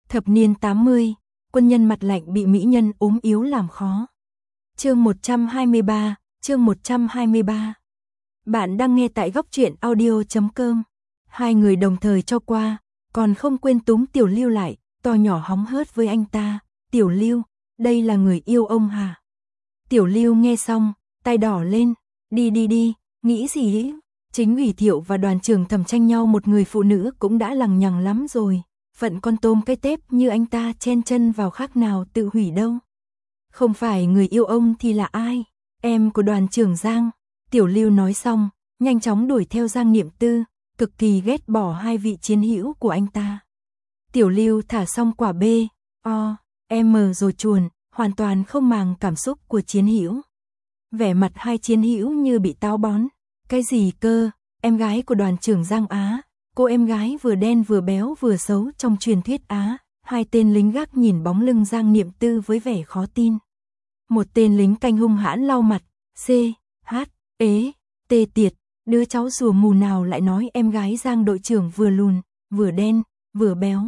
Thập niên 80, quân nhân mặt lạnh bị mỹ nhân ốm yếu làm khó. Chương 123. Bạn đang nghe tại góc truyện audio.com. Hai người đồng thời cho qua, còn không quên túm Tiểu Lưu lại, to nhỏ hóng hớt với anh ta. Tiểu Lưu, đây là người yêu ông hả? Tiểu Lưu nghe xong, tay đỏ lên. Đi, nghĩ gì ý? Chính ủy Thiệu và đoàn trưởng Thẩm tranh nhau một người phụ nữ cũng đã lằng nhằng lắm rồi. Phận con tôm cái tép như anh ta chen chân vào khác nào tự hủy đâu. Không phải người yêu ông thì là ai? Em của đoàn trưởng Giang. Tiểu Lưu nói xong, nhanh chóng đuổi theo Giang Niệm Tư, cực kỳ ghét bỏ hai vị chiến hữu của anh ta. Tiểu Lưu thả xong quả B, O, M rồi chuồn, hoàn toàn không màng cảm xúc của chiến hữu. Vẻ mặt hai chiến hữu như bị táo bón. Cái gì cơ? Em gái của đoàn trưởng Giang Á, cô em gái vừa đen vừa béo vừa xấu trong truyền thuyết Á. Hai tên lính gác nhìn bóng lưng Giang Niệm Tư với vẻ khó tin. Một tên lính canh hung hãn lau mặt. C, H, ế, T tiệt, đứa cháu rùa mù nào lại nói em gái Giang đội trưởng vừa lùn, vừa đen, vừa béo.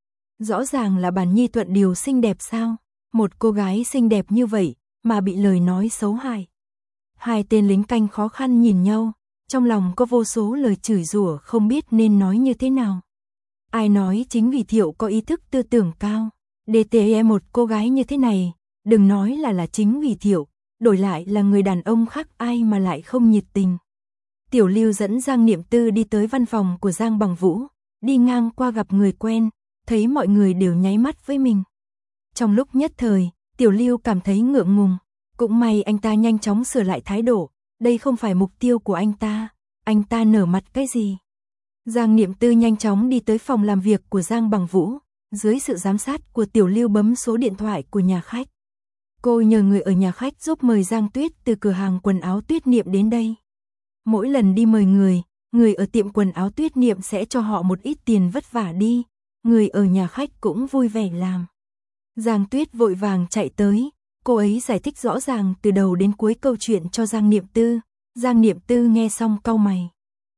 Rõ ràng là bản nhi Thuận Điều xinh đẹp sao? Một cô gái xinh đẹp như vậy mà bị lời nói xấu hại. Hai tên lính canh khó khăn nhìn nhau, trong lòng có vô số lời chửi rủa không biết nên nói như thế nào. Ai nói chính vì Thiệu có ý thức tư tưởng cao, DTE một cô gái như thế này, đừng nói là chính vì Thiệu, đổi lại là người đàn ông khác ai mà lại không nhiệt tình. Tiểu Lưu dẫn Giang Niệm Tư đi tới văn phòng của Giang Bằng Vũ, đi ngang qua gặp người quen, thấy mọi người đều nháy mắt với mình. Trong lúc nhất thời, Tiểu Lưu cảm thấy ngượng ngùng, cũng may anh ta nhanh chóng sửa lại thái độ, đây không phải mục tiêu của anh ta nở mặt cái gì. Giang Niệm Tư nhanh chóng đi tới phòng làm việc của Giang Bằng Vũ, dưới sự giám sát của Tiểu Lưu bấm số điện thoại của nhà khách. Cô nhờ người ở nhà khách giúp mời Giang Tuyết từ cửa hàng quần áo Tuyết Niệm đến đây. Mỗi lần đi mời người ở tiệm quần áo Tuyết Niệm sẽ cho họ một ít tiền vất vả đi, người ở nhà khách cũng vui vẻ làm. Giang Tuyết vội vàng chạy tới, cô ấy giải thích rõ ràng từ đầu đến cuối câu chuyện cho Giang Niệm Tư. Giang Niệm Tư nghe xong cau mày.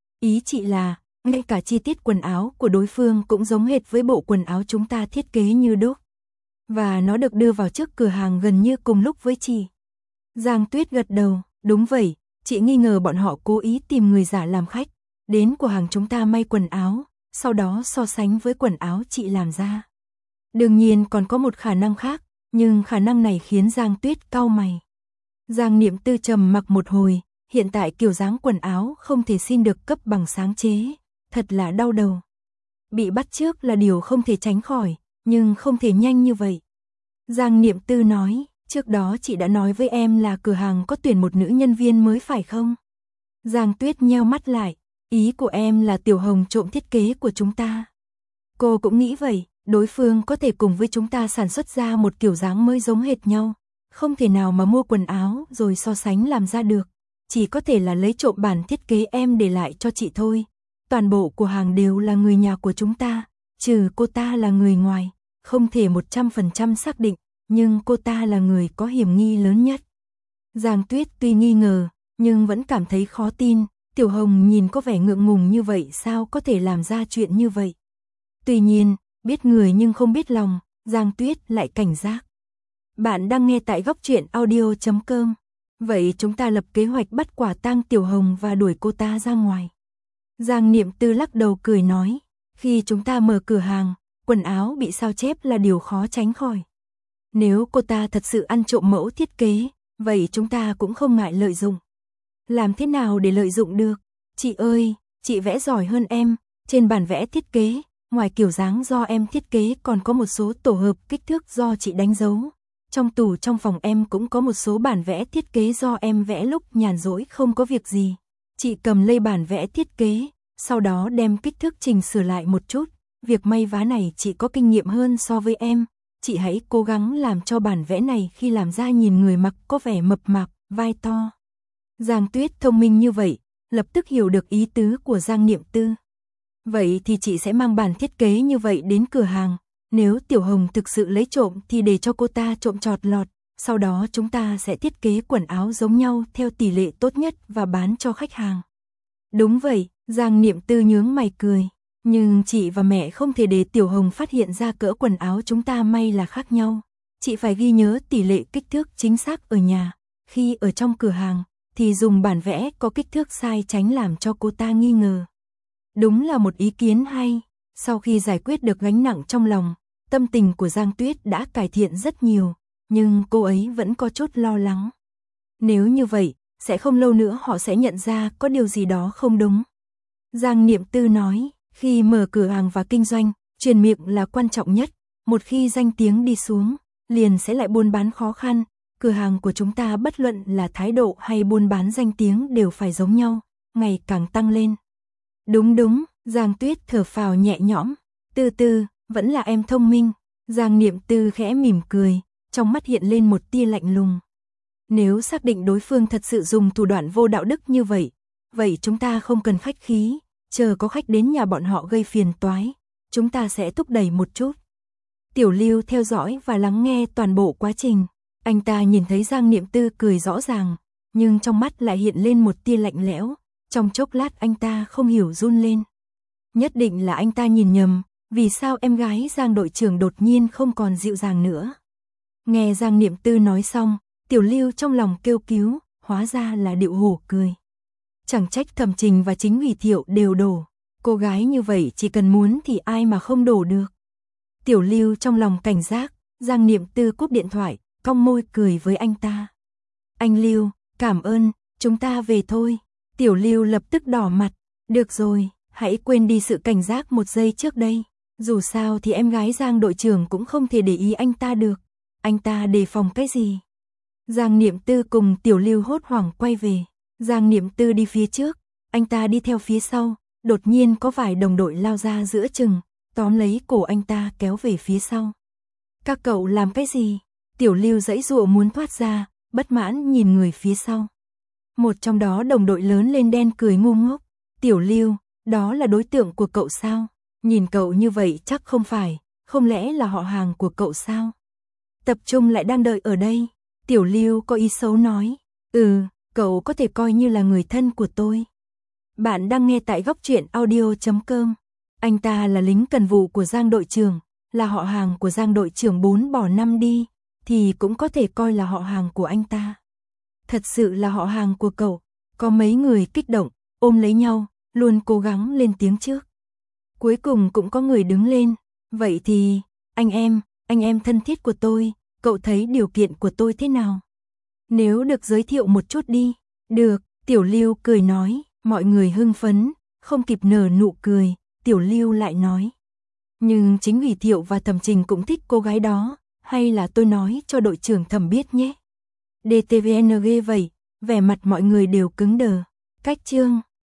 Ý chị là, ngay cả chi tiết quần áo của đối phương cũng giống hệt với bộ quần áo chúng ta thiết kế như đúc. Và nó được đưa vào trước cửa hàng gần như cùng lúc với chị. Giang Tuyết gật đầu, đúng vậy, chị nghi ngờ bọn họ cố ý tìm người giả làm khách, đến cửa hàng chúng ta may quần áo, sau đó so sánh với quần áo chị làm ra. Đương nhiên còn có một khả năng khác, nhưng khả năng này khiến Giang Tuyết cau mày. Giang Niệm Tư trầm mặc một hồi, hiện tại kiểu dáng quần áo không thể xin được cấp bằng sáng chế, thật là đau đầu. Bị bắt chước là điều không thể tránh khỏi, nhưng không thể nhanh như vậy. Giang Niệm Tư nói, trước đó chị đã nói với em là cửa hàng có tuyển một nữ nhân viên mới phải không? Giang Tuyết nheo mắt lại, ý của em là Tiểu Hồng trộm thiết kế của chúng ta. Cô cũng nghĩ vậy, đối phương có thể cùng với chúng ta sản xuất ra một kiểu dáng mới giống hệt nhau. Không thể nào mà mua quần áo rồi so sánh làm ra được. Chỉ có thể là lấy trộm bản thiết kế em để lại cho chị thôi. Toàn bộ của hàng đều là người nhà của chúng ta, trừ cô ta là người ngoài. Không thể 100% xác định, nhưng cô ta là người có hiểm nghi lớn nhất. Giang Tuyết tuy nghi ngờ, nhưng vẫn cảm thấy khó tin. Tiểu Hồng nhìn có vẻ ngượng ngùng như vậy sao có thể làm ra chuyện như vậy. Tuy nhiên, biết người nhưng không biết lòng, Giang Tuyết lại cảnh giác. Bạn đang nghe tại góc truyện audio.com. Vậy chúng ta lập kế hoạch bắt quả tang Tiểu Hồng và đuổi cô ta ra ngoài. Giang Niệm Tư lắc đầu cười nói, khi chúng ta mở cửa hàng, quần áo bị sao chép là điều khó tránh khỏi. Nếu cô ta thật sự ăn trộm mẫu thiết kế, vậy chúng ta cũng không ngại lợi dụng. Làm thế nào để lợi dụng được? Chị ơi, chị vẽ giỏi hơn em, trên bản vẽ thiết kế, ngoài kiểu dáng do em thiết kế còn có một số tổ hợp kích thước do chị đánh dấu. Trong tủ trong phòng em cũng có một số bản vẽ thiết kế do em vẽ lúc nhàn rỗi không có việc gì. Chị cầm lấy bản vẽ thiết kế, sau đó đem kích thước chỉnh sửa lại một chút. Việc may vá này chị có kinh nghiệm hơn so với em. Chị hãy cố gắng làm cho bản vẽ này khi làm ra nhìn người mặc có vẻ mập mạp, vai to. Giang Tuyết thông minh như vậy, lập tức hiểu được ý tứ của Giang Niệm Tư. Vậy thì chị sẽ mang bản thiết kế như vậy đến cửa hàng. Nếu Tiểu Hồng thực sự lấy trộm thì để cho cô ta trộm chọt lọt. Sau đó chúng ta sẽ thiết kế quần áo giống nhau theo tỷ lệ tốt nhất và bán cho khách hàng. Đúng vậy, Giang Niệm Tư nhướng mày cười. Nhưng chị và mẹ không thể để Tiểu Hồng phát hiện ra cỡ quần áo chúng ta may là khác nhau. Chị phải ghi nhớ tỷ lệ kích thước chính xác ở nhà. Khi ở trong cửa hàng, thì dùng bản vẽ có kích thước sai tránh làm cho cô ta nghi ngờ. Đúng là một ý kiến hay. Sau khi giải quyết được gánh nặng trong lòng, tâm tình của Giang Tuyết đã cải thiện rất nhiều, nhưng cô ấy vẫn có chút lo lắng. Nếu như vậy, sẽ không lâu nữa họ sẽ nhận ra có điều gì đó không đúng. Giang Niệm Tư nói, khi mở cửa hàng và kinh doanh, truyền miệng là quan trọng nhất. Một khi danh tiếng đi xuống, liền sẽ lại buôn bán khó khăn. Cửa hàng của chúng ta bất luận là thái độ hay buôn bán danh tiếng đều phải giống nhau, ngày càng tăng lên. Đúng, Giang Tuyết thở phào nhẹ nhõm. Từ từ, vẫn là em thông minh. Giang Niệm Tư khẽ mỉm cười, trong mắt hiện lên một tia lạnh lùng. Nếu xác định đối phương thật sự dùng thủ đoạn vô đạo đức như vậy, vậy chúng ta không cần khách khí, chờ có khách đến nhà bọn họ gây phiền toái, chúng ta sẽ thúc đẩy một chút. Tiểu Lưu theo dõi và lắng nghe toàn bộ quá trình, anh ta nhìn thấy Giang Niệm Tư cười rõ ràng, nhưng trong mắt lại hiện lên một tia lạnh lẽo, trong chốc lát anh ta không hiểu run lên. Nhất định là anh ta nhìn nhầm, vì sao em gái Giang đội trưởng đột nhiên không còn dịu dàng nữa. Nghe Giang Niệm Tư nói xong, Tiểu Lưu trong lòng kêu cứu, hóa ra là Điệu Hổ cười. Chẳng trách Thẩm Trình và chính ủy Thiệu đều đổ, cô gái như vậy chỉ cần muốn thì ai mà không đổ được. Tiểu Lưu trong lòng cảnh giác, Giang Niệm Tư cúp điện thoại, cong môi cười với anh ta. Anh Lưu, cảm ơn, chúng ta về thôi. Tiểu Lưu lập tức đỏ mặt, được rồi, hãy quên đi sự cảnh giác một giây trước đây. Dù sao thì em gái Giang đội trưởng cũng không thể để ý anh ta được. Anh ta đề phòng cái gì? Giang Niệm Tư cùng Tiểu Lưu hốt hoảng quay về. Giang Niệm Tư đi phía trước, anh ta đi theo phía sau. Đột nhiên có vài đồng đội lao ra giữa chừng, tóm lấy cổ anh ta kéo về phía sau. Các cậu làm cái gì? Tiểu Lưu giãy giụa muốn thoát ra, bất mãn nhìn người phía sau. Một trong đó đồng đội lớn lên đen cười ngu ngốc. Tiểu Lưu, đó là đối tượng của cậu sao? Nhìn cậu như vậy chắc không phải, không lẽ là họ hàng của cậu sao? Tập trung lại đang đợi ở đây. Tiểu Lưu có ý xấu nói. Cậu có thể coi như là người thân của tôi. Bạn đang nghe tại góc truyện audio.com. Anh ta là lính cần vụ của Giang đội trưởng, là họ hàng của Giang đội trưởng 4 bỏ 5 đi, thì cũng có thể coi là họ hàng của anh ta. Thật sự là họ hàng của cậu. Có mấy người kích động, ôm lấy nhau, luôn cố gắng lên tiếng trước. Cuối cùng cũng có người đứng lên. Vậy thì, anh em thân thiết của tôi, cậu thấy điều kiện của tôi thế nào? Nếu được giới thiệu một chút đi. Được, Tiểu Lưu cười nói, mọi người hưng phấn, không kịp nở nụ cười, Tiểu Lưu lại nói. Nhưng chính ủy Thiệu và Thẩm Trình cũng thích cô gái đó, hay là tôi nói cho đội trưởng Thẩm biết nhé. DTVNG vậy, vẻ mặt mọi người đều cứng đờ. Cách chương